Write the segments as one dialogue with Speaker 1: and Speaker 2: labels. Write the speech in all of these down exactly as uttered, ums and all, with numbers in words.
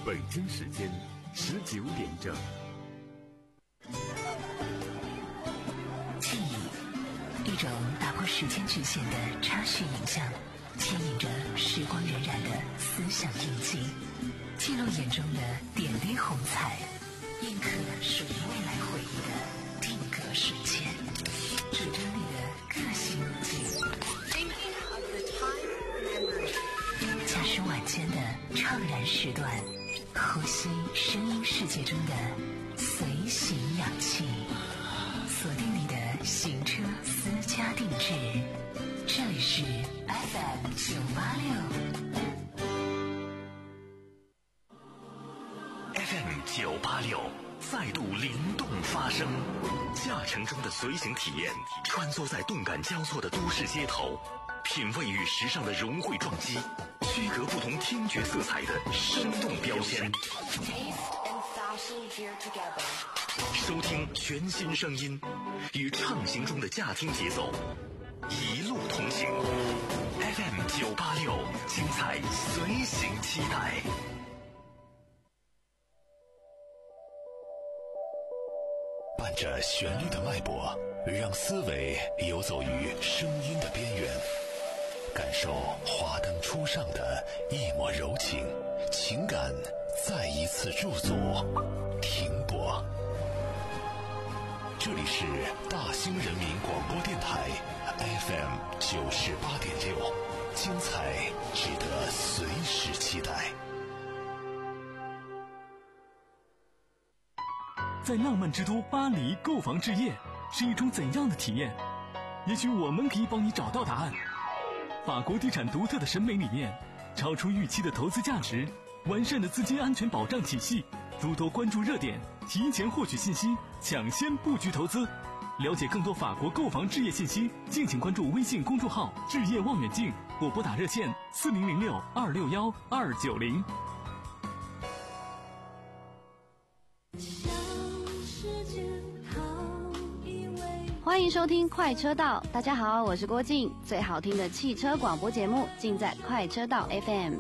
Speaker 1: 北京时间十九点整。
Speaker 2: 记忆，一种打破时间局限的插叙影像，牵引着时光荏苒的思想印记，记录眼中的点滴红彩，印刻属于未来回忆的定格瞬间，主张你的个性路径。驾驶晚间的怅然时段，呼吸声音世界中的随行氧气，锁定你的行车私家定制。这里是 F M 九八六
Speaker 3: F M 九八六再度灵动发声，驾乘中的随行体验，穿梭在动感交错的都市街头，品味与时尚的融汇撞击，区隔不同听觉色彩的生动标签。收听全新声音，与畅行中的驾听节奏，一路同行。F M 九八六，精彩随行期待。伴着旋律的脉搏，让思维游走于声音的边缘，感受华灯初上的一抹柔情，情感再一次驻足停泊。这里是大兴人民广播电台 F M 九十八点六，精彩值得随时期待。
Speaker 4: 在浪漫之都巴黎购房置业是一种怎样的体验？也许我们可以帮你找到答案。法国地产独特的审美理念，超出预期的投资价值，完善的资金安全保障体系，诸多关注热点，提前获取信息，抢先布局投资。了解更多法国购房置业信息，敬请关注微信公众号置业望远镜，或拨打热线四零零六二六幺二九零。
Speaker 5: 欢迎收听快车道，大家好，我是郭靖，最好听的汽车广播节目尽在快车道 F M。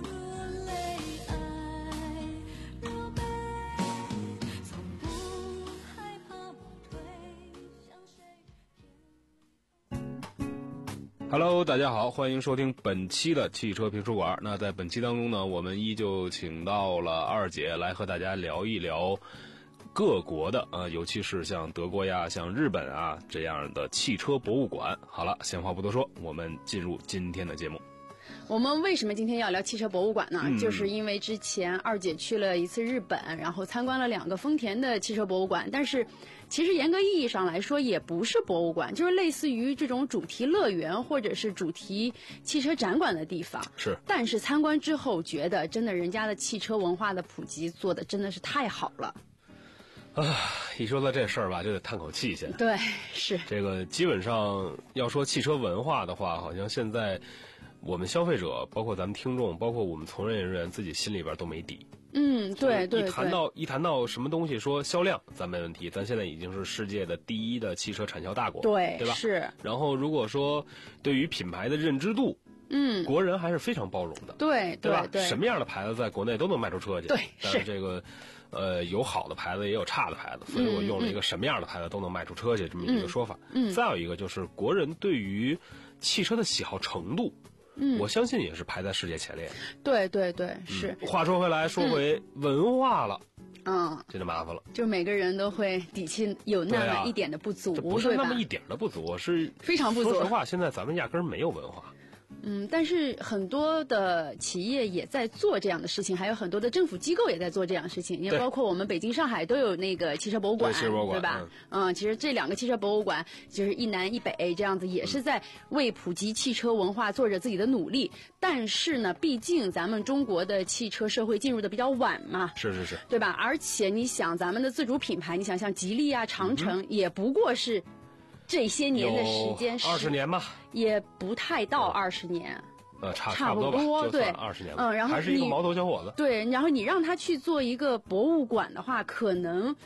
Speaker 6: Hello， 大家好，欢迎收听本期的汽车评书馆。那在本期当中呢，我们依旧请到了二姐来和大家聊一聊各国的啊、呃，尤其是像德国呀、像日本啊这样的汽车博物馆。好了，闲话不多说，我们进入今天的节目。
Speaker 7: 我们为什么今天要聊汽车博物馆呢？
Speaker 6: 嗯、
Speaker 7: 就是因为之前二姐去了一次日本，然后参观了两个丰田的汽车博物馆，但是其实严格意义上来说也不是博物馆，就是类似于这种主题乐园或者是主题汽车展馆的地方。
Speaker 6: 是，
Speaker 7: 但是参观之后觉得真的人家的汽车文化的普及做的真的是太好了。
Speaker 6: 啊，一说到这事儿吧，就得叹口气先。
Speaker 7: 对，是
Speaker 6: 这个基本上要说汽车文化的话，好像现在我们消费者，包括咱们听众，包括我们从业人员自己心里边都没底。
Speaker 7: 嗯，对对对。
Speaker 6: 一谈到一谈到什么东西说销量，咱没问题，咱现在已经是世界的第一的汽车产销大国，
Speaker 7: 对
Speaker 6: 对吧？
Speaker 7: 是。
Speaker 6: 然后如果说对于品牌的认知度，
Speaker 7: 嗯，
Speaker 6: 国人还是非常包容的，
Speaker 7: 对
Speaker 6: 对吧？
Speaker 7: 对对，
Speaker 6: 什么样的牌子在国内都能卖出车去，
Speaker 7: 对，
Speaker 6: 但是这个。呃，有好的牌子，也有差的牌子，所以我用了一个什么样的牌子都能卖出车去这么一个说法。
Speaker 7: 嗯，
Speaker 6: 再有一个就是国人对于汽车的喜好程度，嗯，我相信也是排在世界前列。
Speaker 7: 对对对，是。
Speaker 6: 嗯、话说回来，说回文化了。
Speaker 7: 嗯，
Speaker 6: 这就麻烦了，
Speaker 7: 就每个人都会底气有那么一点的不足，
Speaker 6: 啊、不是那么一点的不足，是
Speaker 7: 非常不足。
Speaker 6: 说实话，现在咱们压根儿没有文化。
Speaker 7: 嗯，但是很多的企业也在做这样的事情，还有很多的政府机构也在做这样的事情，也包括我们北京、上海都有那个汽车博物馆，
Speaker 6: 对, 博物馆
Speaker 7: 对吧？嗯, 嗯，其实这两个汽车博物馆就是一南一北这样子，也是在为普及汽车文化做着自己的努力。但是呢，毕竟咱们中国的汽车社会进入的比较晚嘛，
Speaker 6: 是是是，
Speaker 7: 对吧？而且你想，咱们的自主品牌，你想像吉利啊、长城，嗯、也不过是这些年的时间，
Speaker 6: 二十年吧，
Speaker 7: 也不太到二十年。
Speaker 6: 呃，差
Speaker 7: 差
Speaker 6: 不多吧，
Speaker 7: 对，
Speaker 6: 二十年了，
Speaker 7: 嗯，然后
Speaker 6: 还是一个毛头小伙子。
Speaker 7: 对，然后你让他去做一个博物馆的话，可能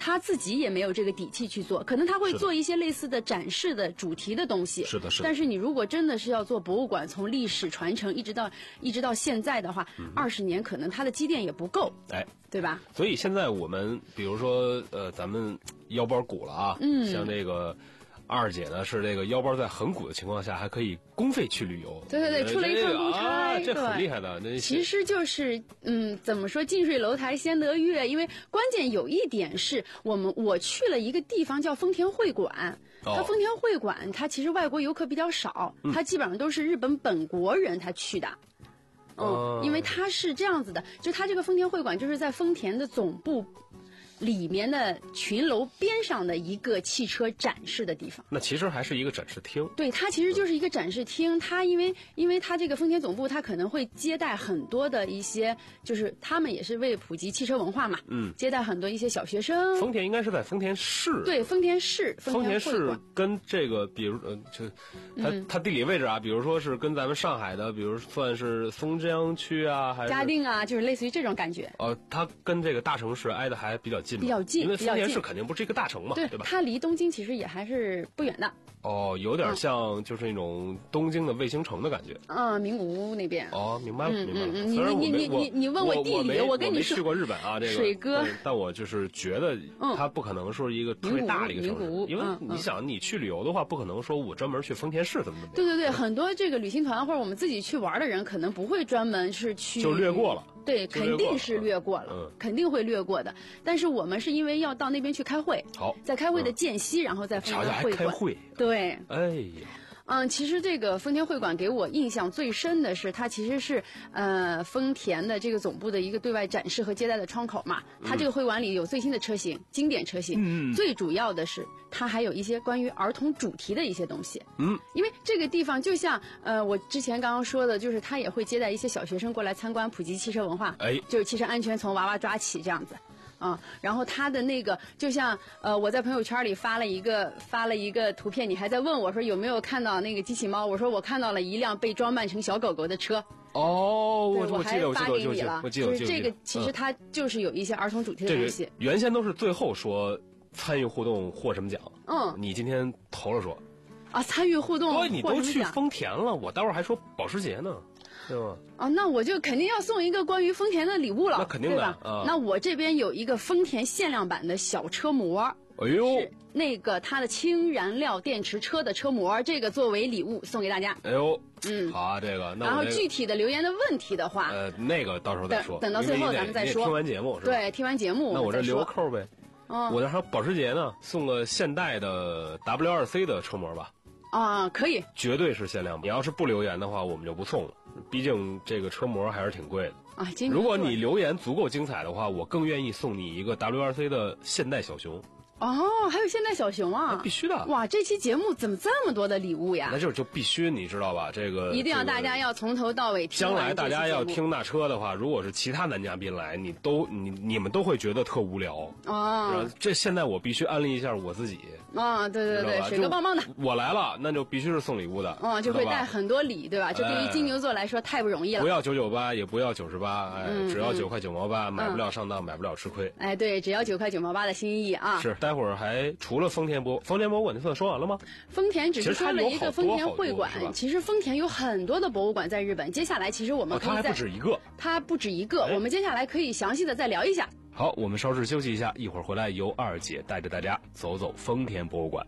Speaker 7: 他自己也没有这个底气去做，可能他会做一些类似的展示的主题的东西。
Speaker 6: 是的，是的。
Speaker 7: 但是你如果真的是要做博物馆，从历史传承一直到一直到现在的话，二十、嗯、年可能它的积淀也不够，
Speaker 6: 哎，
Speaker 7: 对吧？
Speaker 6: 所以现在我们比如说呃，咱们腰包鼓了啊，嗯，像这个。二姐呢是这个腰包在很鼓的情况下还可以公费去旅游，
Speaker 7: 对对对，出了一趟公差，
Speaker 6: 啊、这很厉害的。那
Speaker 7: 其实就是嗯，怎么说，近水楼台先得月，因为关键有一点是我们我去了一个地方叫丰田会馆。
Speaker 6: 哦、
Speaker 7: 它丰田会馆，它其实外国游客比较少，嗯、它基本上都是日本本国人他去的。嗯，
Speaker 6: 哦、
Speaker 7: 因为它是这样子的，就它这个丰田会馆就是在丰田的总部里面的群楼边上的一个汽车展示的地方。
Speaker 6: 那其实还是一个展示厅。
Speaker 7: 对，它其实就是一个展示厅。它因为因为它这个丰田总部，它可能会接待很多的一些，就是他们也是为普及汽车文化嘛，嗯，接待很多一些小学生。
Speaker 6: 丰田应该是在丰田市。
Speaker 7: 对，丰田市。
Speaker 6: 丰田市跟这个，比如呃，就它、嗯、它地理位置啊，比如说是跟咱们上海的，比如算是松江区啊，还是
Speaker 7: 嘉定啊，就是类似于这种感觉。
Speaker 6: 呃，它跟这个大城市挨得还比较近。
Speaker 7: 比较近，
Speaker 6: 因为丰田市肯定不是一个大城嘛，
Speaker 7: 对,
Speaker 6: 对吧？
Speaker 7: 它离东京其实也还是不远的。
Speaker 6: 哦，有点像就是那种东京的卫星城的感觉。
Speaker 7: 嗯，名古屋那边。
Speaker 6: 哦，明白了，
Speaker 7: 嗯、
Speaker 6: 明白了。
Speaker 7: 嗯、你你你你你问
Speaker 6: 我
Speaker 7: 地理，
Speaker 6: 我
Speaker 7: 我跟你
Speaker 6: 说，我没去过日本啊，这个
Speaker 7: 水哥。
Speaker 6: 但我就是觉得它不可能说一个特别大的一个城市，
Speaker 7: 嗯、
Speaker 6: 因为你想，你去旅游的话，不可能说我专门去丰田市怎么怎么样。
Speaker 7: 对对对，很多这个旅行团或者我们自己去玩的人，可能不会专门是去，
Speaker 6: 就略过了。
Speaker 7: 对，肯定是略过了，
Speaker 6: 嗯，
Speaker 7: 肯定会略过的。但是我们是因为要到那边去开会，
Speaker 6: 好，
Speaker 7: 在开会的间隙，嗯、然后在丰田会馆。
Speaker 6: 开会。
Speaker 7: 对。
Speaker 6: 哎呀。
Speaker 7: 嗯，其实这个丰田会馆给我印象最深的是，它其实是呃丰田的这个总部的一个对外展示和接待的窗口嘛。它这个会馆里有最新的车型、嗯、经典车型，
Speaker 6: 嗯，
Speaker 7: 最主要的是它还有一些关于儿童主题的一些东西。
Speaker 6: 嗯，
Speaker 7: 因为这个地方就像呃我之前刚刚说的，就是它也会接待一些小学生过来参观，普及汽车文化，
Speaker 6: 哎，
Speaker 7: 就是汽车安全从娃娃抓起这样子。啊、嗯，然后他的那个就像呃，我在朋友圈里发了一个发了一个图片，你还在问我说有没有看到那个机器猫？我说我看到了一辆被装扮成小狗狗的车。
Speaker 6: 哦，我
Speaker 7: 我还发给你了，
Speaker 6: 我记得，
Speaker 7: 就是这个，其实它就是有一些儿童主题的东西。
Speaker 6: 这个、原先都是最后说参与互动获什么奖，
Speaker 7: 嗯，
Speaker 6: 你今天头了说。
Speaker 7: 啊，参与互动，
Speaker 6: 对，你都去丰田了，我待会儿还说保时捷呢。对吧？
Speaker 7: 啊，那我就肯定要送一个关于丰田的礼物了，
Speaker 6: 那肯定的，
Speaker 7: 对吧？
Speaker 6: 啊、
Speaker 7: 那我这边有一个丰田限量版的小车模，
Speaker 6: 哎呦，
Speaker 7: 是那个它的氢燃料电池车的车模，这个作为礼物送给大家。
Speaker 6: 哎呦，
Speaker 7: 嗯，
Speaker 6: 好啊，这个。那
Speaker 7: 然后具体的留言的问题的话，
Speaker 6: 呃，那个到时候再说，
Speaker 7: 等到最后咱们再说。
Speaker 6: 听完节目是吧？
Speaker 7: 对，听完节目，
Speaker 6: 那我这留个扣呗。
Speaker 7: 嗯，
Speaker 6: 我那还有保时捷呢，送个现代的 W 二 C 的车模吧。
Speaker 7: 啊，可以，
Speaker 6: 绝对是限量。你要是不留言的话，我们就不送了。毕竟这个车模还是挺贵的
Speaker 7: 啊。
Speaker 6: 如果你留言足够精彩的话，我更愿意送你一个 W 二 C 的现代小熊。
Speaker 7: 哦，还有现代小熊啊！
Speaker 6: 必须的。
Speaker 7: 哇，这期节目怎么这么多的礼物呀？
Speaker 6: 那就是就必须，你知道吧？这个
Speaker 7: 一定要大家要从头到尾听。
Speaker 6: 将来大家要听那车的话，如果是其他男嘉宾来，你都你你们都会觉得特无聊。
Speaker 7: 哦。
Speaker 6: 这现在我必须安利一下我自己。
Speaker 7: 啊、哦，对对对，水哥棒棒的。
Speaker 6: 我来了，那就必须是送礼物的。
Speaker 7: 哦，就会带很多礼，对吧？这对于金牛座来说太不容易了。
Speaker 6: 不要九九八，也不要九十八，哎，
Speaker 7: 嗯、
Speaker 6: 只要九块九毛八，买不了上当，嗯、买不了吃亏。
Speaker 7: 哎，对，只要九块九毛八的心意啊。
Speaker 6: 是，待会儿还除了丰田博丰田博物馆，就算说完了吗？
Speaker 7: 丰田只是说了一个丰田会馆，
Speaker 6: 其
Speaker 7: 实丰田有很多的博物馆在日本。接下来，其实我们可以再、
Speaker 6: 哦、它还不止一个，
Speaker 7: 它不止一个。哎、我们接下来可以详细的再聊一下。
Speaker 6: 好，我们稍事休息一下，一会儿回来由二姐带着大家走走丰田博物馆。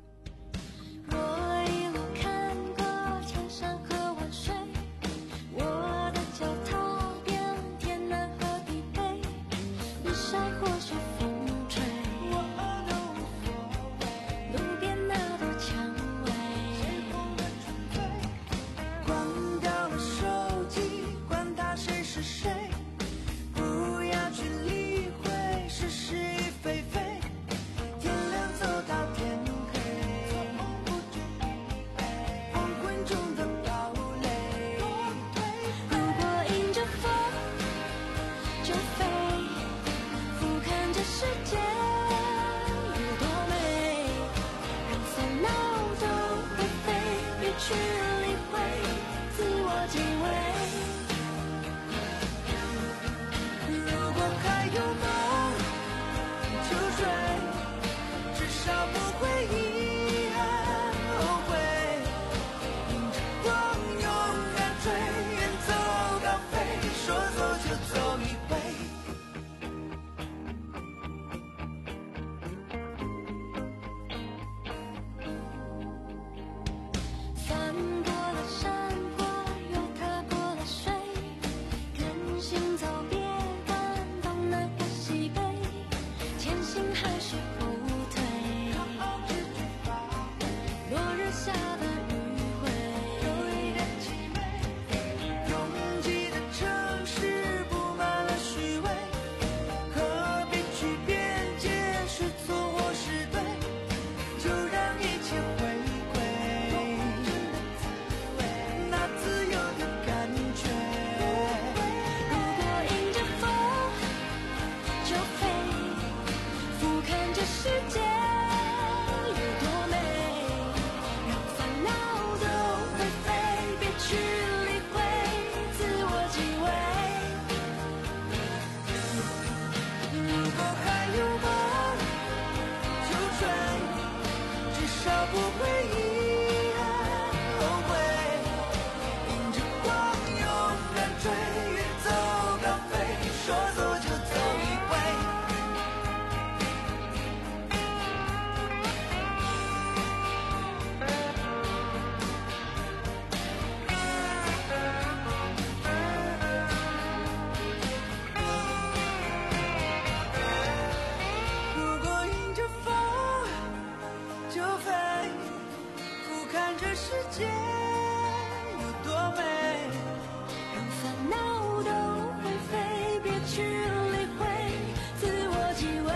Speaker 8: 界有多美，让烦恼都灰飞，别去理会，自我击毁。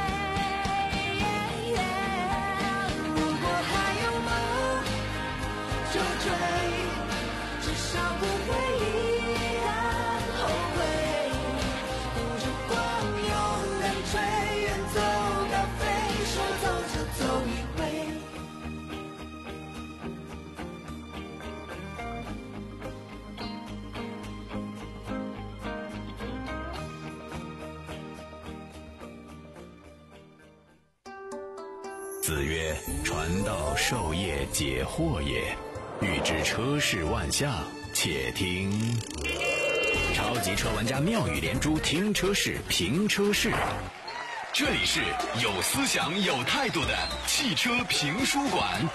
Speaker 8: 如果还有梦就追，至少不会遗憾后悔。迎着光勇敢追，远走高飞，说走就走一回。
Speaker 3: 子曰：传道授业解惑也，欲知车事万象，且听超级车玩家妙语连珠，听车事评车事。这里是有思想有态度的汽车评书馆。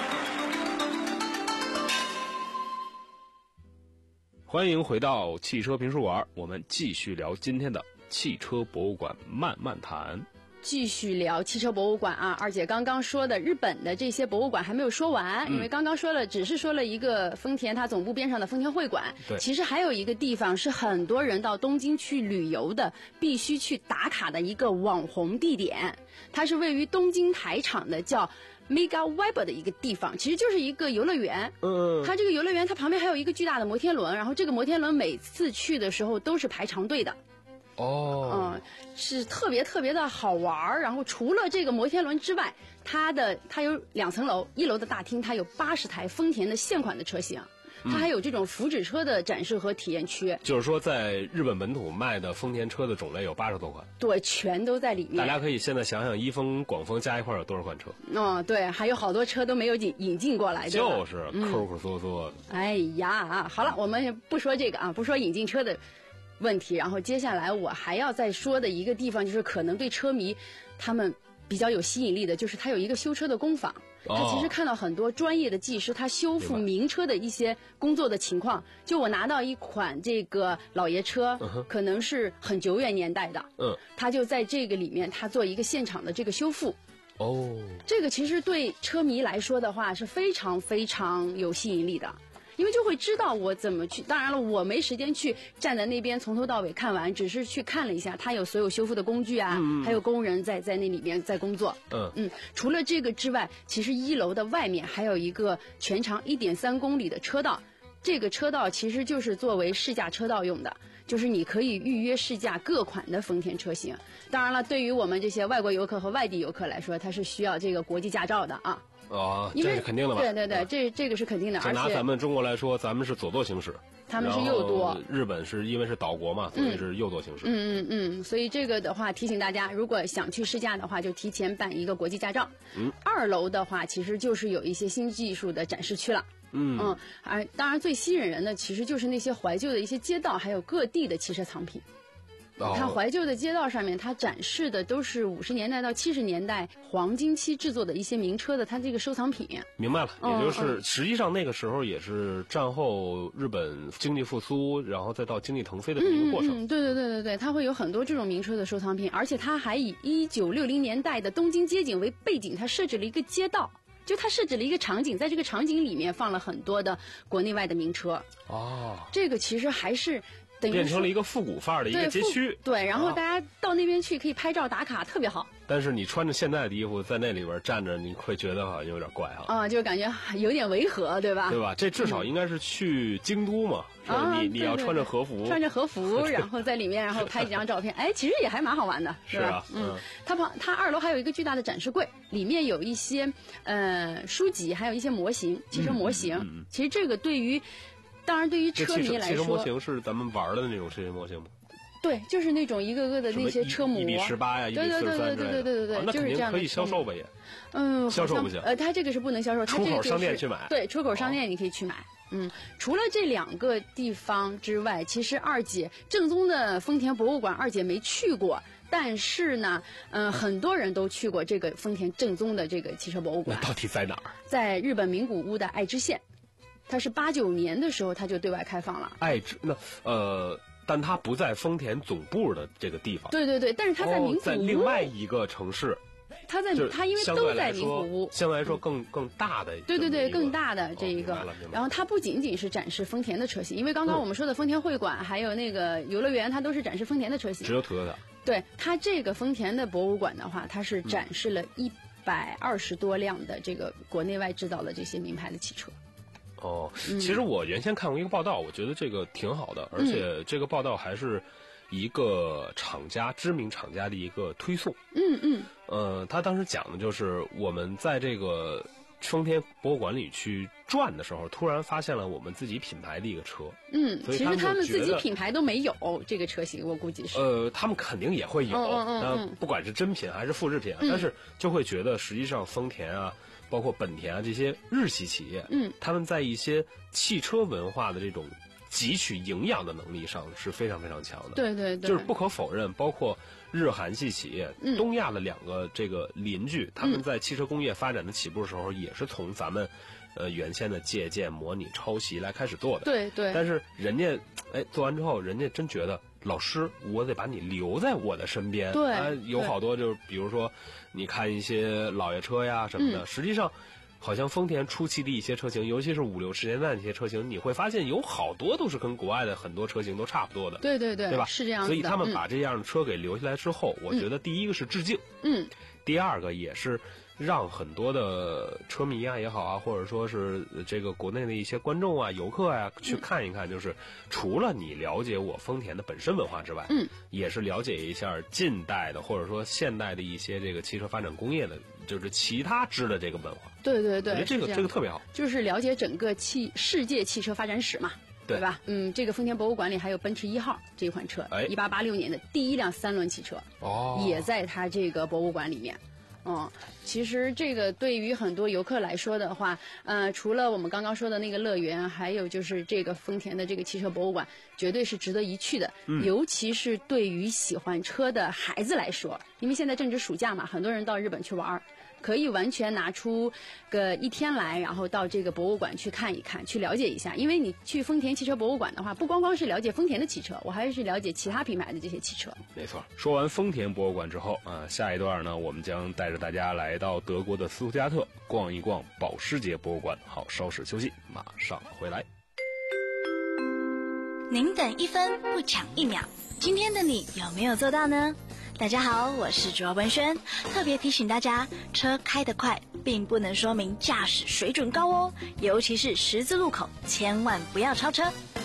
Speaker 6: 欢迎回到汽车评书馆，我们继续聊今天的汽车博物馆慢慢谈。
Speaker 7: 继续聊汽车博物馆啊，二姐刚刚说的日本的这些博物馆还没有说完，嗯、因为刚刚说了，只是说了一个丰田它总部边上的丰田会馆，
Speaker 6: 对，
Speaker 7: 其实还有一个地方是很多人到东京去旅游的必须去打卡的一个网红地点，它是位于东京台场的，叫 Mega Web 的一个地方，其实就是一个游乐园。
Speaker 6: 嗯，
Speaker 7: 它这个游乐园它旁边还有一个巨大的摩天轮，然后这个摩天轮每次去的时候都是排长队的。
Speaker 6: 哦，
Speaker 7: 嗯，是特别特别的好玩儿。然后除了这个摩天轮之外，它的它有两层楼，一楼的大厅它有八十台丰田的现款的车型，它还有这种福祉车的展示和体验区。
Speaker 6: 就是说，在日本本土卖的丰田车的种类有八十多款，
Speaker 7: 对，全都在里面。
Speaker 6: 大家可以现在想想，一丰、广丰加一块有多少款车？
Speaker 7: 嗯，对，还有好多车都没有引引进过来，
Speaker 6: 就是抠抠搜搜的。
Speaker 7: 哎呀，好了，我们不说这个啊，不说引进车的问题，然后接下来我还要再说的一个地方，就是可能对车迷他们比较有吸引力的，就是它有一个修车的工坊。
Speaker 6: 哦、
Speaker 7: 他其实看到很多专业的技师，他修复名车的一些工作的情况。就我拿到一款这个老爷车，
Speaker 6: 嗯、
Speaker 7: 可能是很久远年代的，
Speaker 6: 嗯，
Speaker 7: 他就在这个里面，他做一个现场的这个修复。
Speaker 6: 哦，
Speaker 7: 这个其实对车迷来说的话是非常非常有吸引力的。因为就会知道我怎么去，当然了，我没时间去站在那边从头到尾看完，只是去看了一下，它有所有修复的工具啊，
Speaker 6: 嗯、
Speaker 7: 还有工人在在那里面在工作。
Speaker 6: 嗯
Speaker 7: 嗯，除了这个之外，其实一楼的外面还有一个全长一点三公里的车道，这个车道其实就是作为试驾车道用的，就是你可以预约试驾各款的丰田车型。当然了，对于我们这些外国游客和外地游客来说，它是需要这个国际驾照的啊。
Speaker 6: 哦，这是肯定的吧？
Speaker 7: 对对对，这这个是肯定的。
Speaker 6: 就拿咱们中国来说，咱们是左舵行驶，
Speaker 7: 他们是右舵。
Speaker 6: 日本是因为是岛国嘛，所以是右舵行驶。
Speaker 7: 嗯嗯嗯，所以这个的话提醒大家，如果想去试驾的话，就提前办一个国际驾照。
Speaker 6: 嗯，
Speaker 7: 二楼的话，其实就是有一些新技术的展示区了。
Speaker 6: 嗯
Speaker 7: 嗯，而当然最吸引人的，其实就是那些怀旧的一些街道，还有各地的汽车藏品。
Speaker 6: 哦、
Speaker 7: 它怀旧的街道上面，它展示的都是五十年代到七十年代黄金期制作的一些名车的它这个收藏品。
Speaker 6: 明白了，也就是、
Speaker 7: 嗯、
Speaker 6: 实际上那个时候也是战后日本经济复苏，然后再到经济腾飞的这么一个过程。
Speaker 7: 嗯嗯，对对对对对，它会有很多这种名车的收藏品，而且它还以一九六零年代的东京街景为背景，它设置了一个街道。就它设置了一个场景，在这个场景里面放了很多的国内外的名车。
Speaker 6: 哦，
Speaker 7: 这个其实还是等于
Speaker 6: 变成了一个复古范儿的一个街区。
Speaker 7: 对，然后大家到那边去可以拍照打卡，特别好。
Speaker 6: 但是你穿着现在的衣服在那里边站着，你会觉得好像有点怪哈。
Speaker 7: 啊，就感觉有点违和，对吧？
Speaker 6: 对吧？这至少应该是去京都嘛，是吧？
Speaker 7: 啊，
Speaker 6: 你你要穿着和服，
Speaker 7: 穿着和服，然后在里面，然后拍几张照片，哎，其实也还蛮好玩的，
Speaker 6: 是
Speaker 7: 吧？
Speaker 6: 啊，
Speaker 7: 嗯，它旁它二楼还有一个巨大的展示柜，里面有一些呃书籍，还有一些模型，汽车模型。
Speaker 6: 嗯嗯嗯、
Speaker 7: 其实这个对于，当然对于车迷来说，
Speaker 6: 汽车模型是咱们玩的那种车型模型吗？
Speaker 7: 对，就是那种一个个的那些车模，
Speaker 6: 一比十八呀，一比四十三之类的。
Speaker 7: 对对对对对对对，
Speaker 6: 那
Speaker 7: 就是这样的。
Speaker 6: 可以销售吧也？
Speaker 7: 嗯，
Speaker 6: 销售不行。
Speaker 7: 呃，它这个是不能销售，它这个
Speaker 6: 出口商店去买。
Speaker 7: 对，出口商店你可以去买。嗯，除了这两个地方之外，其实二姐正宗的丰田博物馆，二姐没去过。但是呢，嗯、呃，很多人都去过这个丰田正宗的这个汽车博物馆。
Speaker 6: 那到底在哪儿？
Speaker 7: 在日本名古屋的爱知县，它是八九年的时候它就对外开放了。
Speaker 6: 爱知那呃。但它不在丰田总部的这个地方。
Speaker 7: 对对对，但是它在名古屋，
Speaker 6: 哦、在另外一个城市。
Speaker 7: 它在
Speaker 6: 就是
Speaker 7: 它因为
Speaker 6: 相
Speaker 7: 都在
Speaker 6: 对来说
Speaker 7: 明湖屋，
Speaker 6: 相对来说更更大的
Speaker 7: 对对对，
Speaker 6: 这么一个
Speaker 7: 更大的这一个。
Speaker 6: 哦明白了明白了
Speaker 7: 然后它不仅仅是展示丰田的车型，因为刚刚
Speaker 6: 嗯
Speaker 7: 我们说的丰田会馆、还有那个游乐园，它都是展示丰田的车型
Speaker 6: 只。有 Toyota。
Speaker 7: 对，它这个丰田的博物馆的话，它是展示了一百二十多辆的这个国内外制造的这些名牌的汽车。
Speaker 6: 哦，
Speaker 7: 嗯
Speaker 6: 其实我原先看过一个报道，我觉得这个挺好的，而且这个报道还是一个厂家知名厂家的一个推送。
Speaker 7: 嗯嗯，
Speaker 6: 呃，他当时讲的就是我们在这个丰田博物馆里去转的时候，突然发现了我们自己品牌的一个车。
Speaker 7: 嗯，
Speaker 6: 所以他们
Speaker 7: 其实他们
Speaker 6: 就觉得
Speaker 7: 自己品牌都没有这个车型，我估计是。
Speaker 6: 呃，他们肯定也会有，
Speaker 7: 嗯嗯嗯
Speaker 6: 那
Speaker 7: 嗯
Speaker 6: 不管是真品还是复制品啊，
Speaker 7: 嗯
Speaker 6: 但是就会觉得实际上丰田啊，包括本田啊这些日系企业，
Speaker 7: 嗯，
Speaker 6: 他们在一些汽车文化的这种汲取营养的能力上是非常非常强的。
Speaker 7: 对对对，
Speaker 6: 就是不可否认，包括日韩系企业，
Speaker 7: 嗯
Speaker 6: 东亚的两个这个邻居，他们在汽车工业发展的起步的时候，也是从咱们，呃原先的借鉴、模拟、抄袭来开始做的。
Speaker 7: 对对，
Speaker 6: 但是人家，哎，做完之后，人家真觉得老师，我得把你留在我的身边。
Speaker 7: 对
Speaker 6: 啊有
Speaker 7: 对
Speaker 6: 好多就是，比如说，你看一些老爷车呀什么的，
Speaker 7: 嗯
Speaker 6: 实际上。好像丰田初期的一些车型，尤其是五六十年代的一些车型，你会发现有好多都是跟国外的很多车型都差不多的。
Speaker 7: 对对对，
Speaker 6: 对吧？
Speaker 7: 是这样子的。
Speaker 6: 所以他们
Speaker 7: 嗯
Speaker 6: 把这样的车给留下来之后，我觉得第一个是致敬，
Speaker 7: 嗯
Speaker 6: 第二个也是让很多的车迷啊也好啊，或者说是这个国内的一些观众啊、游客啊去看一看，就是除了你了解我丰田的本身文化之外，
Speaker 7: 嗯，
Speaker 6: 也是了解一下近代的或者说现代的一些这个汽车发展工业的，就是其他支的这个文化。
Speaker 7: 对对对，
Speaker 6: 我觉得这个
Speaker 7: 是样
Speaker 6: 这个特别好。
Speaker 7: 就是了解整个汽世界汽车发展史嘛。
Speaker 6: 对
Speaker 7: 对吧？嗯，这个丰田博物馆里还有奔驰一号这款车，
Speaker 6: 哎
Speaker 7: 一八八六年的第一辆三轮汽车，
Speaker 6: 哦
Speaker 7: 也在它这个博物馆里面。嗯，其实这个对于很多游客来说的话，呃，除了我们刚刚说的那个乐园，还有就是这个丰田的这个汽车博物馆，绝对是值得一去的。
Speaker 6: 嗯，
Speaker 7: 尤其是对于喜欢车的孩子来说，因为现在正值暑假嘛，很多人到日本去玩儿。可以完全拿出个一天来，然后到这个博物馆去看一看，去了解一下。因为你去丰田汽车博物馆的话，不光光是了解丰田的汽车，我还是了解其他品牌的这些汽车。
Speaker 6: 没错。说完丰田博物馆之后啊，下一段呢，我们将带着大家来到德国的斯图加特逛一逛保时捷博物馆。好，稍事休息，马上回来。
Speaker 9: 您等一分不抢一秒，今天的你有没有做到呢？大家好，我是卓文轩，特别提醒大家，车开得快并不能说明驾驶水准高哦，尤其是十字路口，千万不要超车。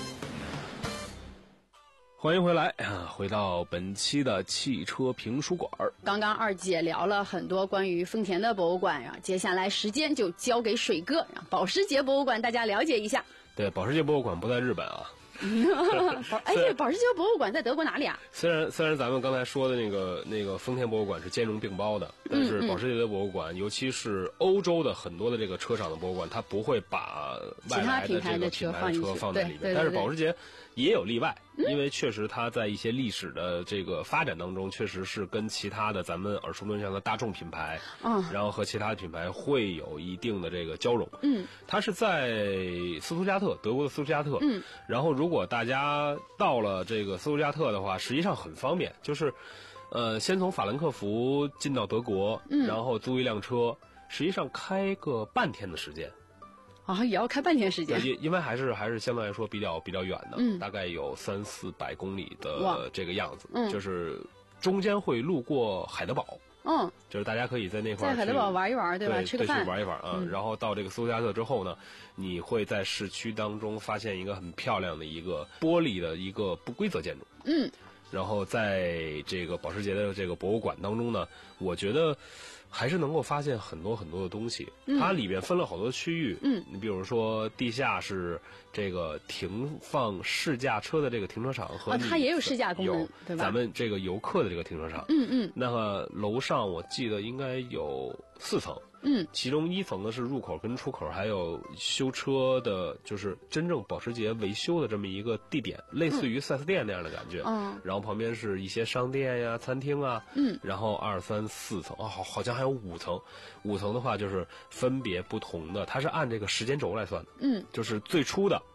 Speaker 6: 欢迎回来啊！回到本期的汽车评书馆。
Speaker 7: 刚刚二姐聊了很多关于丰田的博物馆，然后接下来时间就交给水哥，让保时捷博物馆大家了解一下。
Speaker 6: 对，保时捷博物馆不在日本啊。
Speaker 7: 保哎，对，保时捷博物馆在德国哪里啊？
Speaker 6: 虽然虽然咱们刚才说的那个那个丰田博物馆是兼容并包的，但是保时捷的博物馆，尤其是欧洲的很多的这个车厂的博物馆，它不会把外来的这个品牌的车放在里面。但是保时捷也有例外，因为确实它在一些历史的这个发展当中，确实是跟其他的咱们耳熟能详的大众品牌，
Speaker 7: 嗯，
Speaker 6: 然后和其他的品牌会有一定的这个交融。
Speaker 7: 嗯，
Speaker 6: 它是在斯图加特，德国的斯图加特。
Speaker 7: 嗯，然
Speaker 6: 后如果大家到了这个斯图加特的话，实际上很方便，就是，呃，先从法兰克福进到德国，
Speaker 7: 嗯，
Speaker 6: 然后租一辆车，实际上开个半天的时间。
Speaker 7: 啊，也要开半天时间。
Speaker 6: 因因为还是还是相对来说比较比较远的，
Speaker 7: 嗯，
Speaker 6: 大概有三四百公里的这个样子，
Speaker 7: 嗯，
Speaker 6: 就是中间会路过海德堡。
Speaker 7: 嗯，
Speaker 6: 就是大家可以在那块
Speaker 7: 在海德堡玩一玩，
Speaker 6: 对
Speaker 7: 吧？吃个饭，
Speaker 6: 玩一玩啊。
Speaker 7: 嗯、
Speaker 6: 然后到这个斯图加特之后呢，你会在市区当中发现一个很漂亮的一个玻璃的一个不规则建筑。
Speaker 7: 嗯，
Speaker 6: 然后在这个保时捷的这个博物馆当中呢，我觉得还是能够发现很多很多的东西。
Speaker 7: 嗯、
Speaker 6: 它里面分了好多区域。
Speaker 7: 嗯，
Speaker 6: 你比如说地下是这个停放试驾车的这个停车场和、
Speaker 7: 啊、它也有试驾功能，对吧？
Speaker 6: 咱们这个游客的这个停车场。
Speaker 7: 嗯嗯。
Speaker 6: 那么楼上我记得应该有四层。
Speaker 7: 嗯，
Speaker 6: 其中一层呢是入口跟出口，还有修车的，就是真正保时捷维修的这么一个地点，类似于四 S 店那样的感觉。
Speaker 7: 嗯，
Speaker 6: 然后旁边是一些商店呀、餐厅啊。
Speaker 7: 嗯，
Speaker 6: 然后二三四层，哦，好，好像还有五层。五层的话就是分别不同的，它是按这个时间轴来算的。
Speaker 7: 嗯，
Speaker 6: 就是最初的，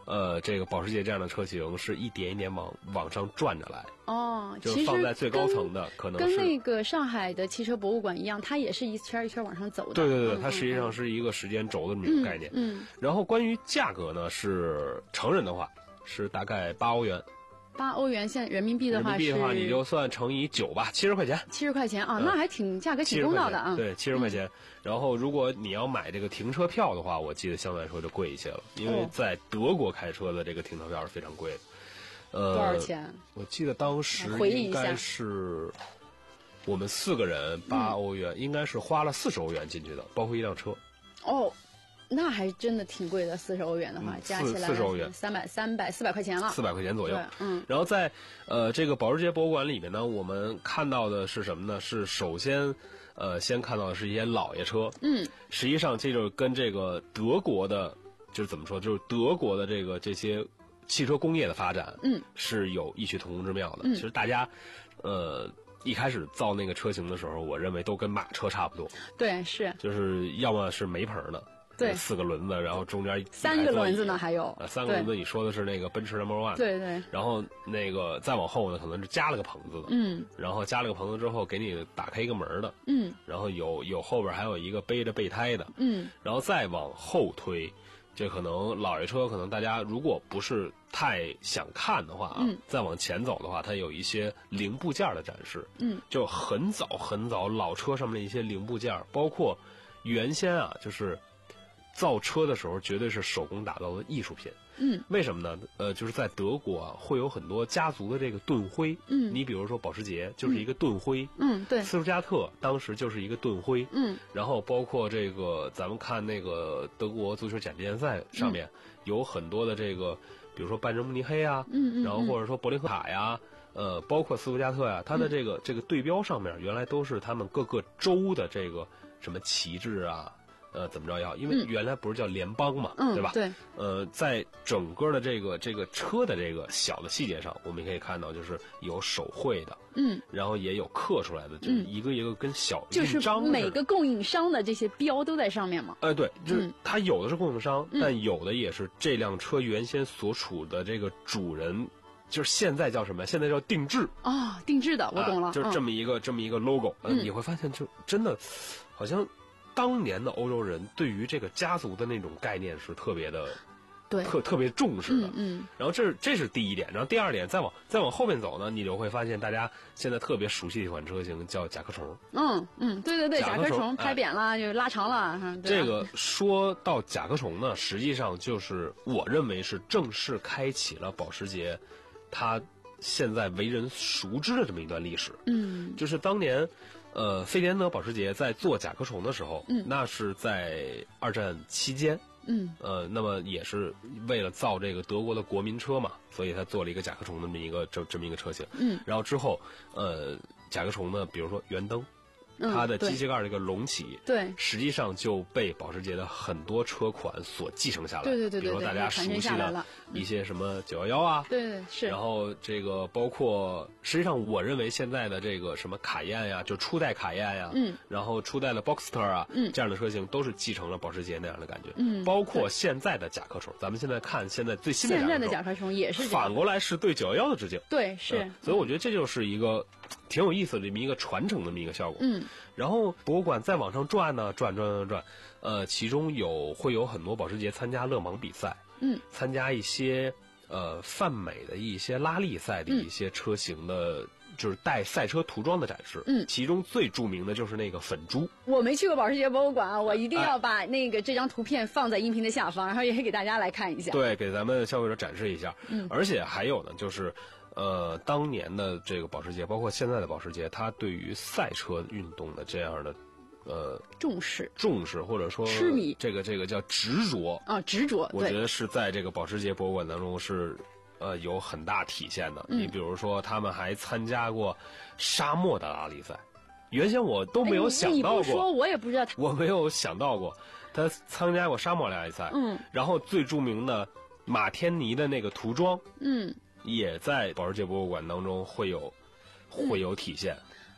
Speaker 6: 呃，这个保时捷这样的车型是一点一点往往上转着来。
Speaker 7: 哦，
Speaker 6: 就是放在最高层的，可能
Speaker 7: 是跟那个上海的汽车博物馆一样，它也是一圈一圈往上走的。
Speaker 6: 对对对，
Speaker 7: 嗯、
Speaker 6: 它实际上是一个时间轴的这么一个概念。
Speaker 7: 嗯。嗯
Speaker 6: 然后关于价格呢，是成人的话是大概八欧元。
Speaker 7: 八欧元，现在人民币的话是，
Speaker 6: 人民币的话你就算乘以九吧，七十块钱。
Speaker 7: 七十块钱啊、
Speaker 6: 嗯，
Speaker 7: 那还挺价格挺公道的啊。
Speaker 6: 对，七十块钱、嗯。然后如果你要买这个停车票的话，我记得相对来说就贵一些了，因为在德国开车的这个停车票是非常贵的。呃，
Speaker 7: 多少钱？
Speaker 6: 我记得当时应该是我们四个人八欧元、嗯，应该是花了四十欧元进去的，包括一辆车。
Speaker 7: 哦。那还真的挺贵的，四十欧元的话，
Speaker 6: 嗯、
Speaker 7: 加起来
Speaker 6: 四十欧元，
Speaker 7: 三百三百四百块钱了，
Speaker 6: 四百块钱左右。
Speaker 7: 嗯，
Speaker 6: 然后在呃这个保时捷博物馆里面呢，我们看到的是什么呢？是首先呃先看到的是一些老爷车。
Speaker 7: 嗯，
Speaker 6: 实际上这就跟这个德国的，就是怎么说，就是德国的这个这些汽车工业的发展，
Speaker 7: 嗯，
Speaker 6: 是有异曲同工之妙的。
Speaker 7: 嗯、
Speaker 6: 其实大家呃。一开始造那个车型的时候，我认为都跟马车差不多。
Speaker 7: 对，是，
Speaker 6: 就是要么是没棚的，
Speaker 7: 对，
Speaker 6: 四个轮子，然后中间
Speaker 7: 三个轮子呢，还有、
Speaker 6: 呃、三个轮子。你说的是那个奔驰 Number One，
Speaker 7: 对对。
Speaker 6: 然后那个再往后呢，可能是加了个棚子的，
Speaker 7: 嗯，
Speaker 6: 然后加了个棚子之后，给你打开一个门的，
Speaker 7: 嗯，
Speaker 6: 然后有有后边还有一个背着备胎的，
Speaker 7: 嗯，
Speaker 6: 然后再往后推。这可能老爷车，可能大家如果不是太想看的话啊，
Speaker 7: 嗯、
Speaker 6: 再往前走的话，它有一些零部件的展示。
Speaker 7: 嗯，
Speaker 6: 就很早很早老车上面的一些零部件，包括原先啊，就是造车的时候绝对是手工打造的艺术品。
Speaker 7: 嗯，
Speaker 6: 为什么呢？呃，就是在德国啊，会有很多家族的这个盾徽。
Speaker 7: 嗯，
Speaker 6: 你比如说保时捷就是一个盾徽。
Speaker 7: 嗯，对。
Speaker 6: 斯图加特当时就是一个盾徽。
Speaker 7: 嗯，
Speaker 6: 然后包括这个咱们看那个德国足球甲级联赛上面、嗯、有很多的这个，比如说拜仁慕尼黑啊，
Speaker 7: 嗯嗯，
Speaker 6: 然后或者说柏林赫塔呀，呃，包括斯图加特呀，它的这个、
Speaker 7: 嗯、
Speaker 6: 这个对标上面原来都是他们各个州的这个什么旗帜啊。呃，怎么着也好，因为原来不是叫联邦嘛，
Speaker 7: 嗯、
Speaker 6: 对吧？
Speaker 7: 对。
Speaker 6: 呃，在整个的这个这个车的这个小的细节上，我们也可以看到，就是有手绘的，
Speaker 7: 嗯，
Speaker 6: 然后也有刻出来的，就是一个一个跟小
Speaker 7: 印章、就是每个供应商的这些标都在上面嘛。
Speaker 6: 呃，对，就是它有的是供应商，
Speaker 7: 嗯、
Speaker 6: 但有的也是这辆车原先所处的这个主人。就是现在叫什么？现在叫定制
Speaker 7: 啊、哦，定制的，我懂了。
Speaker 6: 啊、就是这么一个、嗯、这么一个 logo，、呃、
Speaker 7: 嗯，
Speaker 6: 你会发现，就真的，好像当年的欧洲人对于这个家族的那种概念是特别的，
Speaker 7: 对，
Speaker 6: 特特别重视的。
Speaker 7: 嗯，嗯
Speaker 6: 然后这是这是第一点，然后第二点，再往再往后面走呢，你就会发现大家现在特别熟悉的一款车型叫甲壳虫。
Speaker 7: 嗯嗯，对对对，甲壳虫拍扁了、哎、就拉长了。嗯、
Speaker 6: 这个说到甲壳虫呢，实际上就是我认为是正式开启了保时捷，它。现在为人熟知的这么一段历史，
Speaker 7: 嗯，
Speaker 6: 就是当年，呃，费迪南德保时捷在做甲壳虫的时候，
Speaker 7: 嗯，
Speaker 6: 那是在二战期间，
Speaker 7: 嗯，
Speaker 6: 呃，那么也是为了造这个德国的国民车嘛，所以他做了一个甲壳虫这么一个这这么一个车型，
Speaker 7: 嗯，
Speaker 6: 然后之后，呃，甲壳虫呢，比如说圆灯。它的机械盖这个隆起，
Speaker 7: 对，
Speaker 6: 实际上就被保时捷的很多车款所继承下来。
Speaker 7: 对对对对，
Speaker 6: 比如说大家熟悉的一些什么九幺幺啊，
Speaker 7: 对对是。
Speaker 6: 然后这个包括，实际上我认为现在的这个什么卡宴呀，就初代卡宴呀，
Speaker 7: 嗯，
Speaker 6: 然后初代的 Boxster 啊，
Speaker 7: 嗯，
Speaker 6: 这样的车型都是继承了保时捷那样的感觉。
Speaker 7: 嗯，
Speaker 6: 包括现在的甲壳虫，咱们现在看现在最新的
Speaker 7: 现在的甲壳虫也是
Speaker 6: 反过来是对九幺幺的致敬。
Speaker 7: 对，是、
Speaker 6: 嗯。所以我觉得这就是一个挺有意思的这么一个传承的这么一个效果。
Speaker 7: 嗯，
Speaker 6: 然后博物馆再往上转呢，转转转转，呃，其中有会有很多保时捷参加勒芒比赛，
Speaker 7: 嗯，
Speaker 6: 参加一些呃泛美的一些拉力赛的一些车型的，嗯、就是带赛车涂装的展示，
Speaker 7: 嗯，
Speaker 6: 其中最著名的就是那个粉猪。
Speaker 7: 我没去过保时捷博物馆啊，我一定要把那个这张图片放在音频的下方，然后也可以给大家来看一下。
Speaker 6: 对，给咱们消费者展示一下。
Speaker 7: 嗯，
Speaker 6: 而且还有呢，就是。呃，当年的这个保时捷，包括现在的保时捷，它对于赛车运动的这样的呃
Speaker 7: 重视、
Speaker 6: 重视或者说
Speaker 7: 痴迷，
Speaker 6: 这个这个叫执着
Speaker 7: 啊，执着。
Speaker 6: 我觉得是在这个保时捷博物馆当中是呃有很大体现的。
Speaker 7: 嗯、
Speaker 6: 你比如说，他们还参加过沙漠的拉力赛，原先我都没有想到过，
Speaker 7: 哎、你不说我也不知道，
Speaker 6: 我没有想到过他参加过沙漠拉力赛。
Speaker 7: 嗯，
Speaker 6: 然后最著名的马天尼的那个涂装，
Speaker 7: 嗯。
Speaker 6: 也在保时捷博物馆当中会有，会有体现。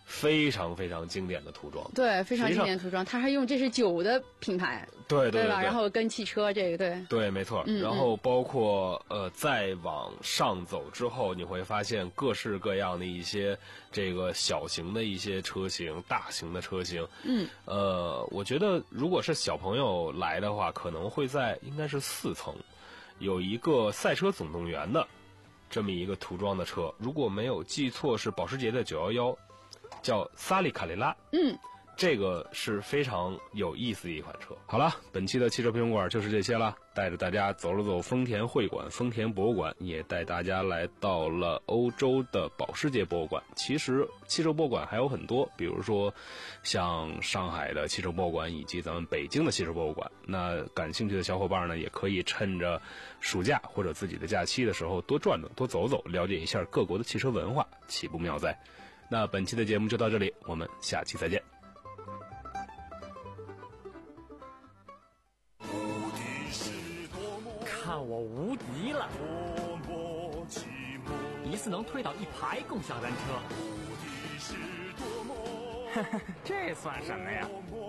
Speaker 6: 非常非常经典的涂装。
Speaker 7: 对，非常经典的涂装，他还用这是酒的品牌，
Speaker 6: 对对
Speaker 7: 对, 对吧？
Speaker 6: 对
Speaker 7: 然后跟汽车这个对
Speaker 6: 对没错、
Speaker 7: 嗯、
Speaker 6: 然后包括呃再往上走之后，你会发现各式各样的一些这个小型的一些车型，大型的车型。
Speaker 7: 嗯，
Speaker 6: 呃，我觉得如果是小朋友来的话，可能会在应该是四层有一个赛车总动员的这么一个涂装的车，如果没有记错是保时捷的九一一，叫萨利卡雷拉。
Speaker 7: 嗯，
Speaker 6: 这个是非常有意思的一款车。好了，本期的汽车评论馆就是这些了，带着大家走了走丰田会馆、丰田博物馆，也带大家来到了欧洲的保时捷博物馆。其实汽车博物馆还有很多，比如说像上海的汽车博物馆以及咱们北京的汽车博物馆。那感兴趣的小伙伴呢，也可以趁着暑假或者自己的假期的时候多转转、多走走，了解一下各国的汽车文化，岂不妙哉？那本期的节目就到这里，我们下期再见。
Speaker 10: 看我无敌了！一次能推倒一排共享单车，这算什么呀？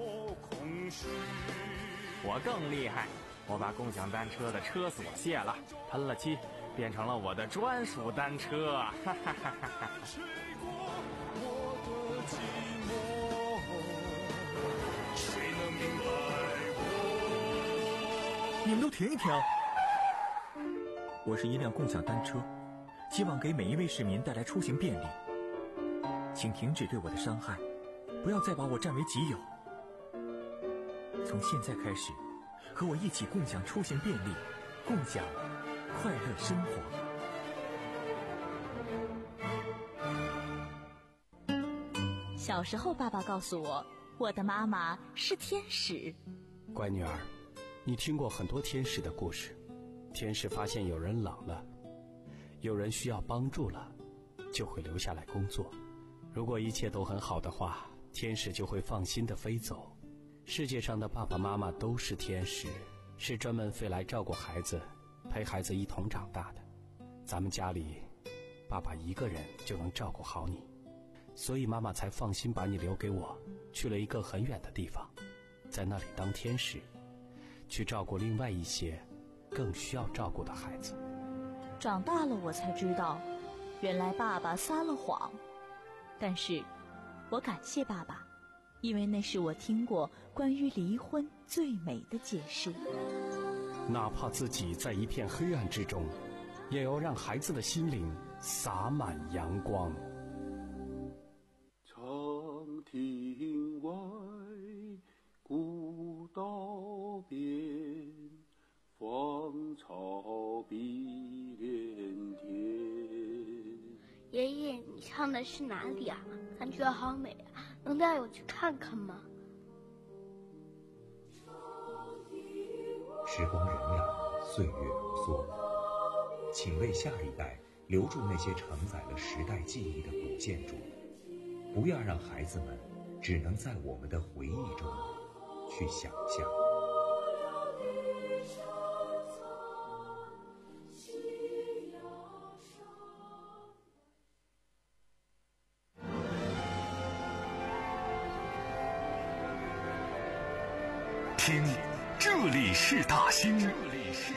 Speaker 10: 我更厉害，我把共享单车的车锁卸了，喷了漆，变成了我的专属单车。哈哈哈哈哈！
Speaker 11: 你们都停一停！我是一辆共享单车，希望给每一位市民带来出行便利。请停止对我的伤害，不要再把我占为己有。从现在开始，和我一起共享出行便利，共享快乐生活。
Speaker 12: 小时候，爸爸告诉我，我的妈妈是天使。
Speaker 13: 乖女儿，你听过很多天使的故事。天使发现有人冷了，有人需要帮助了，就会留下来工作。如果一切都很好的话，天使就会放心地飞走。世界上的爸爸妈妈都是天使，是专门飞来照顾孩子，陪孩子一同长大的。咱们家里，爸爸一个人就能照顾好你，所以妈妈才放心把你留给我，去了一个很远的地方，在那里当天使，去照顾另外一些更需要照顾的孩子。
Speaker 12: 长大了我才知道，原来爸爸撒了谎。但是我感谢爸爸，因为那是我听过关于离婚最美的解释。
Speaker 13: 哪怕自己在一片黑暗之中，也要让孩子的心灵洒满阳光。
Speaker 14: 长亭外，古道边，芳草碧连天。
Speaker 15: 爷爷，你唱的是哪里啊？感觉好美啊，能带我去看看吗？
Speaker 16: 时光荏苒，岁月如梭，请为下一代留住那些承载了时代记忆的古建筑，不要让孩子们只能在我们的回忆中去想象。
Speaker 3: 听，这里是大兴。